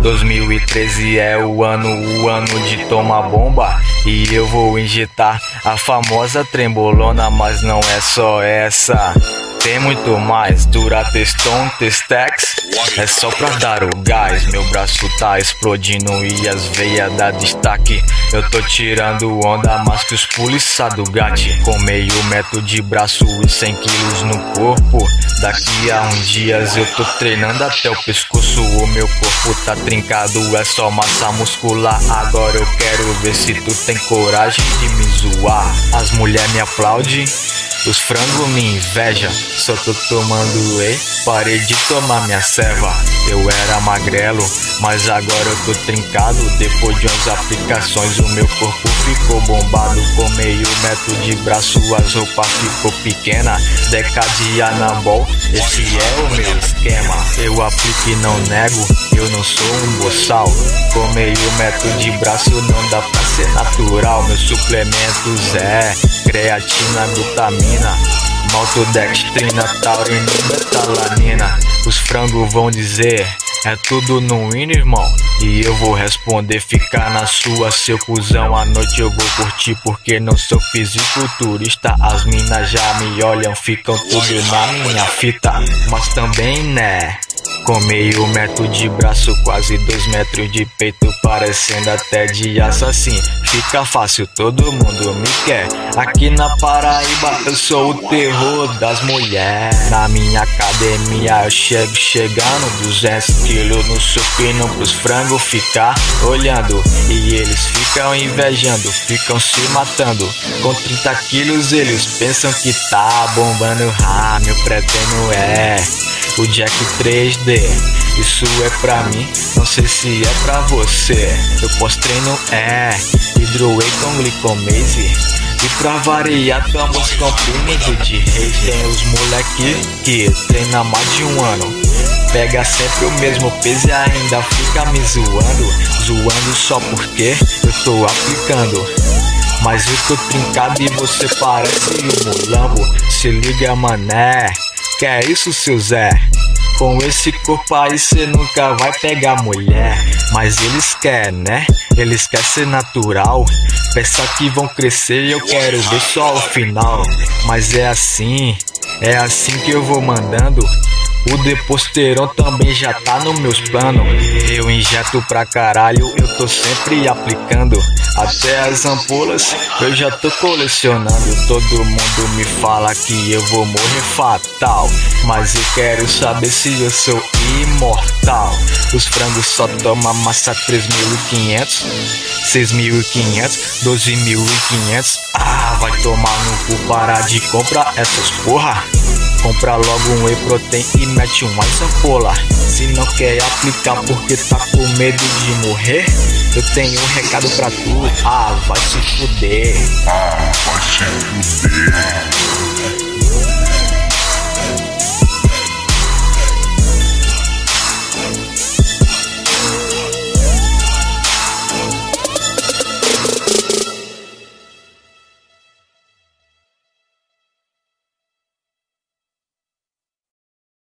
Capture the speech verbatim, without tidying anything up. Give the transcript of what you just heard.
dois mil e treze é o ano, o ano de tomar bomba. E eu vou injetar a famosa trembolona, mas não é só essa. Tem muito mais, Durateston, Testex. É só pra dar o gás, meu braço tá explodindo e as veias dá destaque. Eu tô tirando onda mais que os polícia do gato. Com meio metro de braço e cem quilos no corpo. Daqui a uns dias eu tô treinando até o pescoço. O meu corpo tá trincado, é só massa muscular. Agora eu quero ver se tu tem coragem de me zoar. As mulheres me aplaudem, os frangos me invejam. Só tô tomando whey, parei de tomar minha ceva. Eu era magrelo, mas agora eu tô trincado. Depois de umas aplicações o meu corpo ficou bombado. Com meio metro de braço as roupas ficou pequena. Deca de anabol, esse é o meu esquema. Eu aplico e não nego, eu não sou um boçal. Com meio metro de braço não dá pra ser natural. Meus suplementos é creatina, glutamina, maltodextrina, taurina e betalanina. Os frangos vão dizer, é tudo no hino, irmão. E eu vou responder, ficar na sua, seu cuzão. À noite eu vou curtir porque não sou fisiculturista. As minas já me olham, ficam tudo na minha fita. Mas também, né, com meio metro de braço, quase dois metros de peito, parecendo até de assassino. Fica fácil, todo mundo me quer. Aqui na Paraíba eu sou o terror das mulheres. Na minha academia eu chego chegando, duzentos quilos no supino pros frangos ficar olhando. E eles ficam invejando, ficam se matando. Com trinta quilos eles pensam que tá bombando. Ah, meu pré-treino é o Jack três D. Isso é pra mim, não sei se é pra você. Meu pós-treino é Hydro Whey com glicomase. E pra variar estamos comprimido de reis. Tem os moleque que treina mais de um ano, pega sempre o mesmo peso e ainda fica me zoando. Zoando só porque eu tô aplicando. Mas eu tô trincado e você parece um mulambo. Se liga, mané, que é isso, seu Zé? Com esse corpo aí cê nunca vai pegar mulher. Mas eles querem, né? Eles querem ser natural. Pensa que vão crescer e eu quero ver só o final. Mas é assim, é assim que eu vou mandando. O Deposteron também já tá nos meus planos. Eu injeto pra caralho, eu tô sempre aplicando. Até as ampolas eu já tô colecionando. Todo mundo me fala que eu vou morrer fatal, mas eu quero saber se eu sou imortal. Os frangos só tomam massa três mil e quinhentos, seis mil e quinhentos, doze mil e quinhentos. Ah, vai tomar no cu, parar de comprar essas porra. Compra logo um whey protein e mete uma ampola. Se não quer aplicar porque tá com medo de morrer, eu tenho um recado pra tu. Ah, vai se fuder. Ah, vai se fuder.